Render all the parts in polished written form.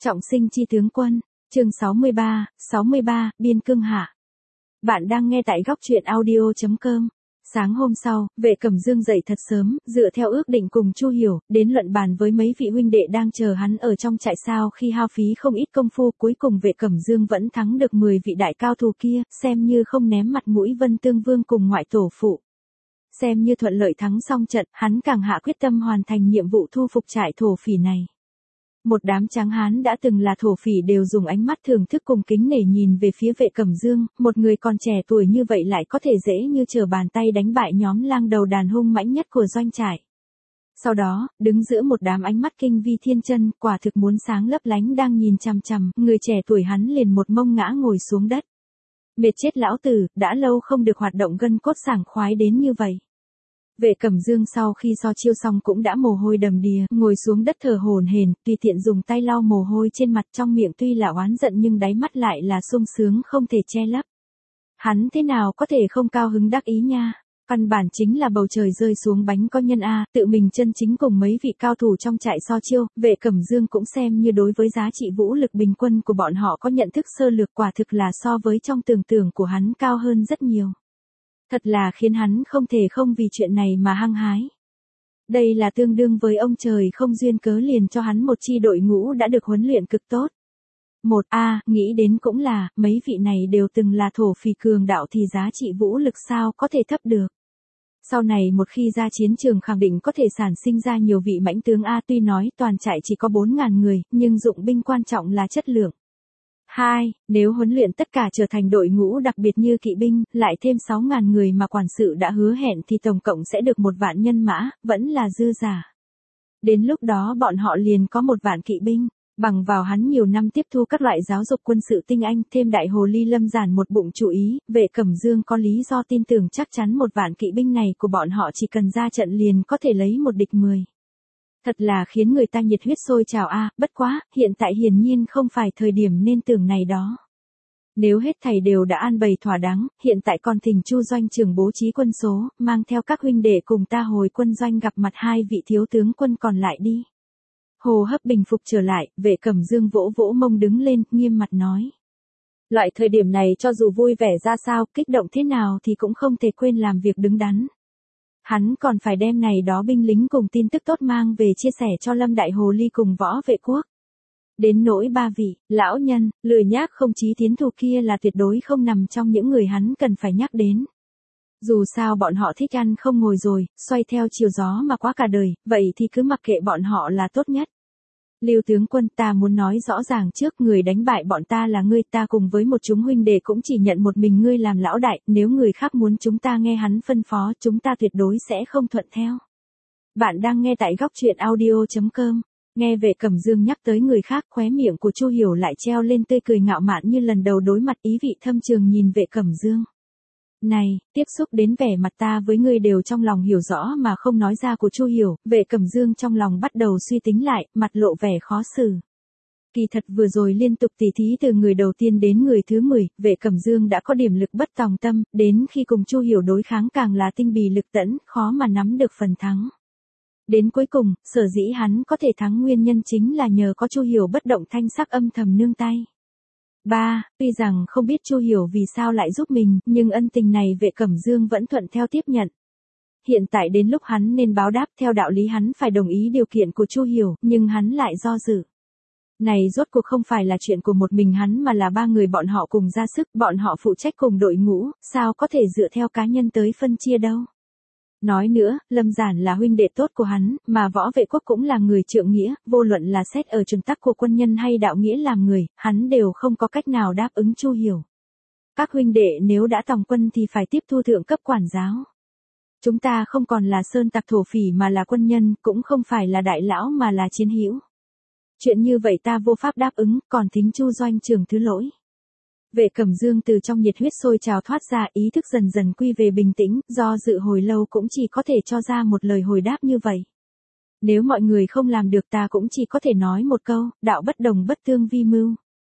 Trọng sinh chi tướng quân, chương 63, biên cương hạ. Bạn đang nghe tại góc truyện audio.com. Sáng hôm sau, Vệ Cẩm Dương dậy thật sớm, dựa theo ước định cùng Chu Hiểu, đến luận bàn với mấy vị huynh đệ đang chờ hắn ở trong trại sao khi hao phí không ít công phu, cuối cùng Vệ Cẩm Dương vẫn thắng được 10 vị đại cao thủ kia, xem như không ném mặt mũi Vân Tương Vương cùng ngoại tổ phụ. Xem như thuận lợi thắng xong trận, hắn càng hạ quyết tâm hoàn thành nhiệm vụ thu phục trại thổ phỉ này. Một đám tráng hán đã từng là thổ phỉ đều dùng ánh mắt thưởng thức cùng kính nể nhìn về phía Vệ Cẩm Dương, một người còn trẻ tuổi như vậy lại có thể dễ như trở bàn tay đánh bại nhóm lang đầu đàn hung mãnh nhất của doanh trại. Sau đó, đứng giữa một đám ánh mắt kinh vi thiên chân, quả thực muốn sáng lấp lánh đang nhìn chằm chằm, người trẻ tuổi hắn liền một mông ngã ngồi xuống đất. Mệt chết lão tử, đã lâu không được hoạt động gân cốt sảng khoái đến như vậy. Vệ Cẩm Dương sau khi so chiêu xong cũng đã mồ hôi đầm đìa, ngồi xuống đất thở hổn hển, tùy tiện dùng tay lau mồ hôi trên mặt, trong miệng tuy là oán giận nhưng đáy mắt lại là sung sướng không thể che lấp. Hắn thế nào có thể không cao hứng đắc ý nha, căn bản chính là bầu trời rơi xuống bánh có nhân a, tự mình chân chính cùng mấy vị cao thủ trong trại so chiêu, Vệ Cẩm Dương cũng xem như đối với giá trị vũ lực bình quân của bọn họ có nhận thức sơ lược, quả thực là so với trong tưởng tượng của hắn cao hơn rất nhiều. Thật là khiến hắn không thể không vì chuyện này mà hăng hái. Đây là tương đương với ông trời không duyên cớ liền cho hắn một chi đội ngũ đã được huấn luyện cực tốt. Nghĩ đến cũng là, mấy vị này đều từng là thổ phỉ cường đạo thì giá trị vũ lực sao có thể thấp được. Sau này một khi ra chiến trường khẳng định có thể sản sinh ra nhiều vị mãnh tướng A, tuy nói toàn trại chỉ có 4.000 người, nhưng dụng binh quan trọng là chất lượng. 2. Nếu huấn luyện tất cả trở thành đội ngũ đặc biệt như kỵ binh, lại thêm 6.000 người mà quản sự đã hứa hẹn thì tổng cộng sẽ được 1 vạn nhân mã, vẫn là dư giả. Đến lúc đó bọn họ liền có 1 vạn kỵ binh, bằng vào hắn nhiều năm tiếp thu các loại giáo dục quân sự tinh anh, thêm đại hồ ly Lâm Giản một bụng chú ý, Vệ Cẩm Dương có lý do tin tưởng chắc chắn 1 vạn kỵ binh này của bọn họ chỉ cần ra trận liền có thể lấy 1 địch 10. Thật là khiến người ta nhiệt huyết sôi trào a, bất quá, hiện tại hiển nhiên không phải thời điểm nên tưởng này đó. Nếu hết thảy đều đã an bày thỏa đáng, hiện tại còn thỉnh Chu doanh trưởng bố trí quân số, mang theo các huynh đệ cùng ta hồi quân doanh gặp mặt 2 vị thiếu tướng quân còn lại đi. Hô hấp bình phục trở lại, Vệ Cẩm Dương vỗ vỗ mông đứng lên, nghiêm mặt nói. Loại thời điểm này cho dù vui vẻ ra sao, kích động thế nào thì cũng không thể quên làm việc đứng đắn. Hắn còn phải đem này đó binh lính cùng tin tức tốt mang về chia sẻ cho Lâm Đại Hồ Ly cùng Võ Vệ Quốc. Đến nỗi 3 vị, lão nhân, lười nhác không chí tiến thủ kia là tuyệt đối không nằm trong những người hắn cần phải nhắc đến. Dù sao bọn họ thích ăn không ngồi rồi, xoay theo chiều gió mà quá cả đời, vậy thì cứ mặc kệ bọn họ là tốt nhất. Lưu tướng quân, ta muốn nói rõ ràng trước, người đánh bại bọn ta là ngươi, ta cùng với một chúng huynh đệ cũng chỉ nhận một mình ngươi làm lão đại, nếu người khác muốn chúng ta nghe hắn phân phó, chúng ta tuyệt đối sẽ không thuận theo. Bạn đang nghe tại góc truyện audio.com. Nghe Vệ Cẩm Dương nhắc tới người khác, khóe miệng của Chu Hiểu lại treo lên tươi cười ngạo mạn như lần đầu đối mặt, ý vị thâm trường nhìn Vệ Cẩm Dương. Này, tiếp xúc đến vẻ mặt ta với ngươi đều trong lòng hiểu rõ mà không nói ra của Chu Hiểu, Vệ Cẩm Dương trong lòng bắt đầu suy tính lại, mặt lộ vẻ khó xử. Kỳ thật vừa rồi liên tục tỉ thí từ người đầu tiên đến người thứ 10, Vệ Cẩm Dương đã có điểm lực bất tòng tâm, đến khi cùng Chu Hiểu đối kháng càng là tinh bì lực tẫn, khó mà nắm được phần thắng. Đến cuối cùng, sở dĩ hắn có thể thắng nguyên nhân chính là nhờ có Chu Hiểu bất động thanh sắc âm thầm nương tay. Tuy rằng không biết Chu Hiểu vì sao lại giúp mình, nhưng ân tình này Vệ Cẩm Dương vẫn thuận theo tiếp nhận. Hiện tại đến lúc hắn nên báo đáp, theo đạo lý hắn phải đồng ý điều kiện của Chu Hiểu, nhưng hắn lại do dự. Này rốt cuộc không phải là chuyện của một mình hắn mà là 3 người bọn họ cùng ra sức, bọn họ phụ trách cùng đội ngũ, sao có thể dựa theo cá nhân tới phân chia đâu. Nói nữa, Lâm Giản là huynh đệ tốt của hắn, mà Võ Vệ Quốc cũng là người trượng nghĩa, vô luận là xét ở chuẩn tắc của quân nhân hay đạo nghĩa làm người, hắn đều không có cách nào đáp ứng Chu Hiểu. Các huynh đệ nếu đã tòng quân thì phải tiếp thu thượng cấp quản giáo. Chúng ta không còn là sơn tặc thổ phỉ mà là quân nhân, cũng không phải là đại lão mà là chiến hữu. Chuyện như vậy ta vô pháp đáp ứng, còn thính Chu doanh trưởng thứ lỗi. Vệ Cẩm Dương từ trong nhiệt huyết sôi trào thoát ra, ý thức dần dần quy về bình tĩnh, do dự hồi lâu cũng chỉ có thể cho ra một lời hồi đáp như vậy. Nếu mọi người không làm được ta cũng chỉ có thể nói một câu, đạo bất đồng bất tương vi mưu.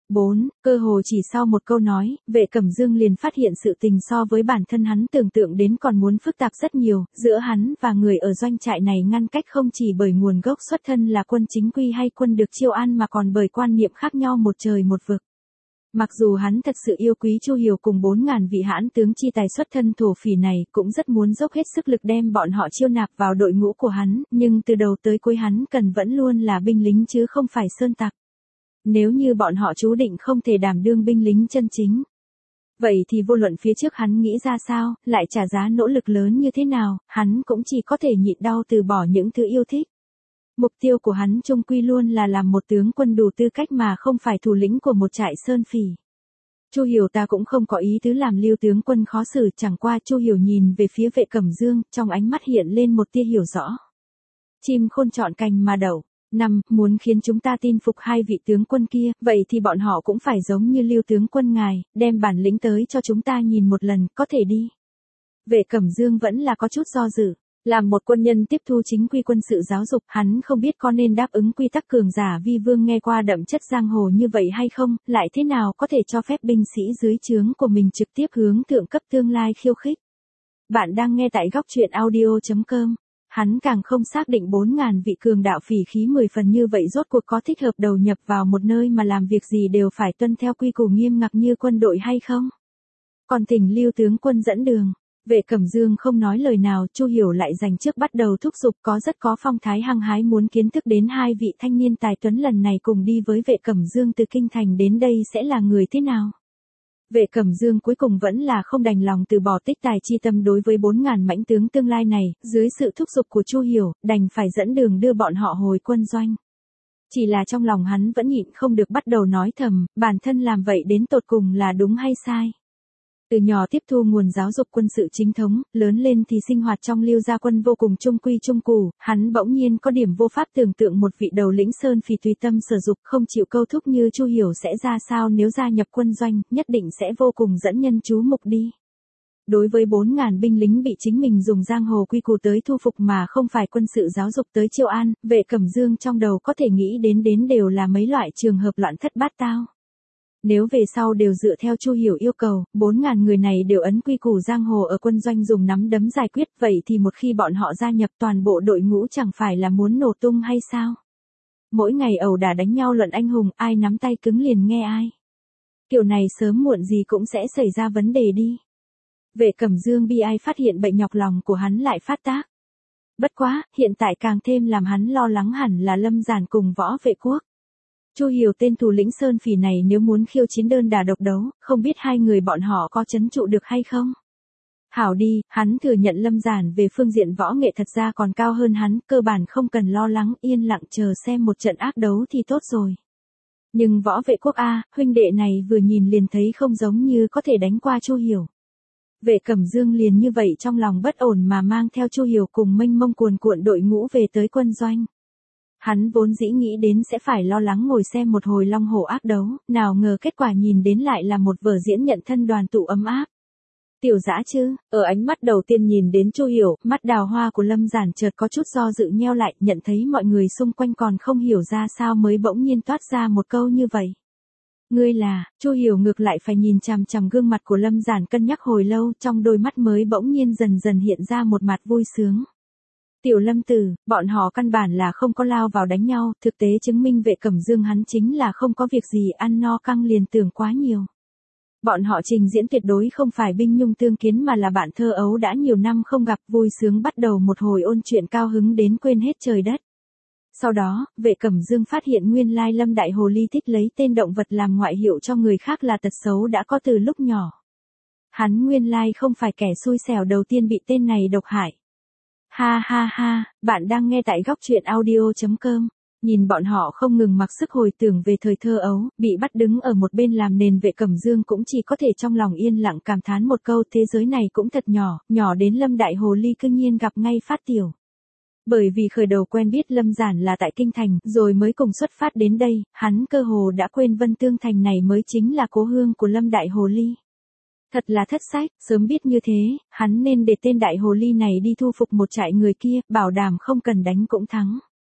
4. Cơ hồ chỉ sau một câu nói, Vệ Cẩm Dương liền phát hiện sự tình so với bản thân hắn tưởng tượng đến còn muốn phức tạp rất nhiều, giữa hắn và người ở doanh trại này ngăn cách không chỉ bởi nguồn gốc xuất thân là quân chính quy hay quân được chiêu an mà còn bởi quan niệm khác nhau một trời một vực. Mặc dù hắn thật sự yêu quý Chu Hiểu cùng 4.000 vị hãn tướng chi tài xuất thân thổ phỉ này, cũng rất muốn dốc hết sức lực đem bọn họ chiêu nạp vào đội ngũ của hắn, nhưng từ đầu tới cuối hắn cần vẫn luôn là binh lính chứ không phải sơn tặc. Nếu như bọn họ chú định không thể đảm đương binh lính chân chính, vậy thì vô luận phía trước hắn nghĩ ra sao, lại trả giá nỗ lực lớn như thế nào, hắn cũng chỉ có thể nhịn đau từ bỏ những thứ yêu thích. Mục tiêu của hắn chung quy luôn là làm một tướng quân đủ tư cách mà không phải thủ lĩnh của một trại sơn phỉ. Chu Hiểu ta cũng không có ý tứ làm Lưu tướng quân khó xử, chẳng qua Chu Hiểu nhìn về phía Vệ Cẩm Dương, trong ánh mắt hiện lên một tia hiểu rõ. Chim khôn chọn cành mà đậu. 5. Muốn khiến chúng ta tin phục hai vị tướng quân kia, vậy thì bọn họ cũng phải giống như Lưu tướng quân ngài, đem bản lĩnh tới cho chúng ta nhìn một lần, có thể đi. Vệ Cẩm Dương vẫn là có chút do dự. Làm một quân nhân tiếp thu chính quy quân sự giáo dục, hắn không biết có nên đáp ứng quy tắc cường giả vi vương nghe qua đậm chất giang hồ như vậy hay không, lại thế nào có thể cho phép binh sĩ dưới trướng của mình trực tiếp hướng thượng cấp tương lai khiêu khích. Bạn đang nghe tại góc truyện audio.com. Hắn càng không xác định 4.000 vị cường đạo phỉ khí 10 phần như vậy rốt cuộc có thích hợp đầu nhập vào một nơi mà làm việc gì đều phải tuân theo quy củ nghiêm ngặt như quân đội hay không. Còn thỉnh Lưu tướng quân dẫn đường. Vệ Cẩm Dương không nói lời nào, Chu Hiểu lại dành trước bắt đầu thúc giục rất có phong thái hăng hái muốn kiến thức đến hai vị thanh niên tài tuấn lần này cùng đi với Vệ Cẩm Dương từ kinh thành đến đây sẽ là người thế nào. Vệ Cẩm Dương cuối cùng vẫn là không đành lòng từ bỏ tích tài chi tâm đối với 4.000 mãnh tướng tương lai này, dưới sự thúc giục của Chu Hiểu, đành phải dẫn đường đưa bọn họ hồi quân doanh. Chỉ là trong lòng hắn vẫn nhịn không được bắt đầu nói thầm, bản thân làm vậy đến tột cùng là đúng hay sai. Từ nhỏ tiếp thu nguồn giáo dục quân sự chính thống, lớn lên thì sinh hoạt trong Lưu gia quân vô cùng trung quy trung củ, hắn bỗng nhiên có điểm vô pháp tưởng tượng một vị đầu lĩnh sơn phỉ tùy tâm sở dục không chịu câu thúc như Chu Hiểu sẽ ra sao nếu gia nhập quân doanh, nhất định sẽ vô cùng dẫn nhân chú mục đi. Đối với 4.000 binh lính bị chính mình dùng giang hồ quy củ tới thu phục mà không phải quân sự giáo dục tới chiêu an, Vệ Cẩm Dương trong đầu có thể nghĩ đến đều là mấy loại trường hợp loạn thất bát tao. Nếu về sau đều dựa theo Chu Hiểu yêu cầu, 4.000 người này đều ấn quy củ giang hồ ở quân doanh dùng nắm đấm giải quyết, vậy thì một khi bọn họ gia nhập toàn bộ đội ngũ chẳng phải là muốn nổ tung hay sao? Mỗi ngày ẩu đả đánh nhau luận anh hùng, ai nắm tay cứng liền nghe ai. Kiểu này sớm muộn gì cũng sẽ xảy ra vấn đề đi. Vệ Cẩm Dương bi ai phát hiện bệnh nhọc lòng của hắn lại phát tác. Bất quá, hiện tại càng thêm làm hắn lo lắng hẳn là Lâm Giản cùng Võ Vệ Quốc. Chu Hiểu tên thủ lĩnh sơn phỉ này nếu muốn khiêu chiến đơn đả độc đấu, không biết hai người bọn họ có trấn trụ được hay không. Hảo đi, hắn thừa nhận Lâm Giản về phương diện võ nghệ thật ra còn cao hơn hắn, cơ bản không cần lo lắng, yên lặng chờ xem một trận ác đấu thì tốt rồi. Nhưng Võ Vệ Quốc huynh đệ này vừa nhìn liền thấy không giống như có thể đánh qua Chu Hiểu. Vệ Cẩm Dương liền như vậy trong lòng bất ổn mà mang theo Chu Hiểu cùng mênh mông cuồn cuộn đội ngũ về tới quân doanh. Hắn vốn dĩ nghĩ đến sẽ phải lo lắng ngồi xem một hồi long hổ ác đấu, nào ngờ kết quả nhìn đến lại là một vở diễn nhận thân đoàn tụ ấm áp. Tiểu Dã chứ, ở ánh mắt đầu tiên nhìn đến Chu Hiểu, mắt đào hoa của Lâm Giản chợt có chút do dự nheo lại, nhận thấy mọi người xung quanh còn không hiểu ra sao mới bỗng nhiên toát ra một câu như vậy. Ngươi là, Chu Hiểu ngược lại phải nhìn chằm chằm gương mặt của Lâm Giản cân nhắc hồi lâu, trong đôi mắt mới bỗng nhiên dần dần hiện ra một mặt vui sướng. Tiểu Lâm tử, bọn họ căn bản là không có lao vào đánh nhau, thực tế chứng minh Vệ Cẩm Dương hắn chính là không có việc gì ăn no căng liền tưởng quá nhiều. Bọn họ trình diễn tuyệt đối không phải binh nhung tương kiến mà là bạn thơ ấu đã nhiều năm không gặp, vui sướng bắt đầu một hồi ôn chuyện cao hứng đến quên hết trời đất. Sau đó, Vệ Cẩm Dương phát hiện nguyên lai Lâm Đại Hồ Ly thích lấy tên động vật làm ngoại hiệu cho người khác là tật xấu đã có từ lúc nhỏ. Hắn nguyên lai không phải kẻ xui xẻo đầu tiên bị tên này độc hại. Ha ha ha, bạn đang nghe tại góc truyện audio.com. Nhìn bọn họ không ngừng mặc sức hồi tưởng về thời thơ ấu, bị bắt đứng ở một bên làm nền Vệ Cẩm Dương cũng chỉ có thể trong lòng yên lặng cảm thán một câu thế giới này cũng thật nhỏ, nhỏ đến Lâm Đại Hồ Ly cư nhiên gặp ngay phát tiểu. Bởi vì khởi đầu quen biết Lâm Giản là tại Kinh Thành, rồi mới cùng xuất phát đến đây, hắn cơ hồ đã quên Vân Tương Thành này mới chính là cố hương của Lâm Đại Hồ Ly. Thật là thất sách, sớm biết như thế, hắn nên để tên Đại Hồ Ly này đi thu phục một trại người kia, bảo đảm không cần đánh cũng thắng.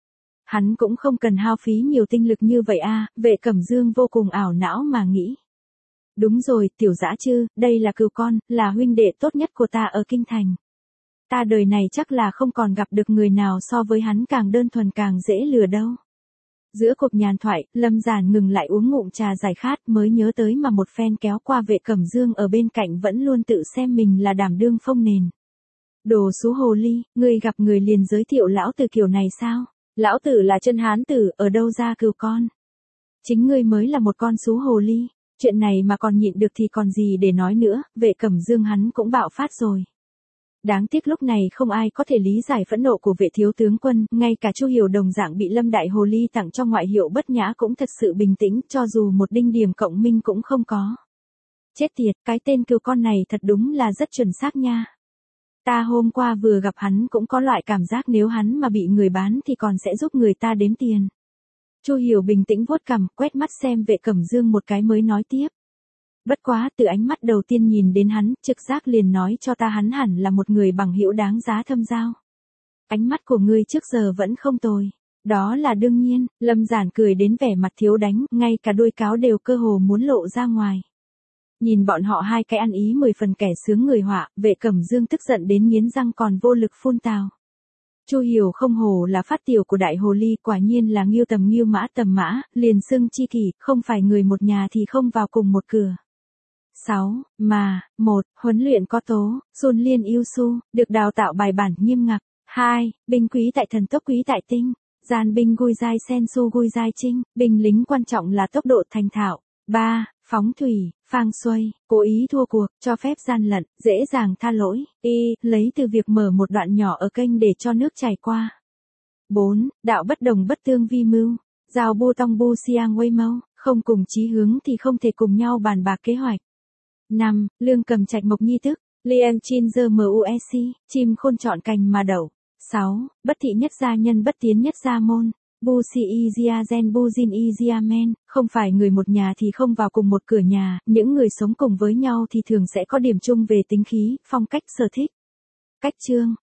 Hắn cũng không cần hao phí nhiều tinh lực như vậy a, Vệ Cẩm Dương vô cùng ảo não mà nghĩ. Đúng rồi, Tiểu Dã Trư, đây là cừu con, là huynh đệ tốt nhất của ta ở kinh thành. Ta đời này chắc là không còn gặp được người nào so với hắn càng đơn thuần càng dễ lừa đâu. Giữa cuộc nhàn thoại, Lâm Giản ngừng lại uống ngụm trà giải khát mới nhớ tới mà một phen kéo qua Vệ Cẩm Dương ở bên cạnh vẫn luôn tự xem mình là đảm đương phông nền. Đồ xú hồ ly, ngươi gặp người liền giới thiệu lão tử kiểu này sao? Lão tử là chân hán tử, ở đâu ra cừu con? Chính ngươi mới là một con xú hồ ly, chuyện này mà còn nhịn được thì còn gì để nói nữa, Vệ Cẩm Dương hắn cũng bạo phát rồi. Đáng tiếc lúc này không ai có thể lý giải phẫn nộ của Vệ thiếu tướng quân, ngay cả Chu Hiểu đồng dạng bị Lâm Đại Hồ Ly tặng cho ngoại hiệu bất nhã cũng thật sự bình tĩnh, cho dù một đinh điểm cộng minh cũng không có. Chết tiệt, cái tên cừu con này thật đúng là rất chuẩn xác nha. Ta hôm qua vừa gặp hắn cũng có loại cảm giác nếu hắn mà bị người bán thì còn sẽ giúp người ta đếm tiền. Chu Hiểu bình tĩnh vuốt cằm, quét mắt xem Vệ Cẩm Dương một cái mới nói tiếp. Bất quá, từ ánh mắt đầu tiên nhìn đến hắn, trực giác liền nói cho ta hắn hẳn là một người bằng hữu đáng giá thâm giao. Ánh mắt của ngươi trước giờ vẫn không tồi. Đó là đương nhiên, Lâm Giản cười đến vẻ mặt thiếu đánh, ngay cả đuôi cáo đều cơ hồ muốn lộ ra ngoài. Nhìn bọn họ hai cái ăn ý 10 phần kẻ sướng người họa, Vệ Cẩm Dương tức giận đến nghiến răng còn vô lực phun tào. Chu Hiểu không hổ là phát tiểu của đại hồ ly, quả nhiên là nghiêu tầm mã, liền xưng chi kỷ, không phải người một nhà thì không vào cùng một cửa. 6. 1. Huấn luyện có tố, Sun Liên yêu su, được đào tạo bài bản nghiêm ngặt. 2. Binh quý tại thần tốc quý tại tinh, gian binh gui dai sen su gui dai trinh, binh lính quan trọng là tốc độ thành thạo. 3. Phóng thủy, phang xuây, cố ý thua cuộc, cho phép gian lận, dễ dàng tha lỗi. Lấy từ việc mở một đoạn nhỏ ở kênh để cho nước chảy qua. 4. Đạo bất đồng bất tương vi mưu, giao bu tong bu siang wei mau, không cùng chí hướng thì không thể cùng nhau bàn bạc kế hoạch. 5. Lương cầm trạch mộc nhi tức, Liam Chin giờ MUSC, chim khôn chọn cành mà đậu. 6. Bất thị nhất gia nhân bất tiến nhất gia môn. Bu si y gia gen bu jin y gia men, không phải người một nhà thì không vào cùng một cửa nhà, những người sống cùng với nhau thì thường sẽ có điểm chung về tính khí, phong cách sở thích. Cách chương,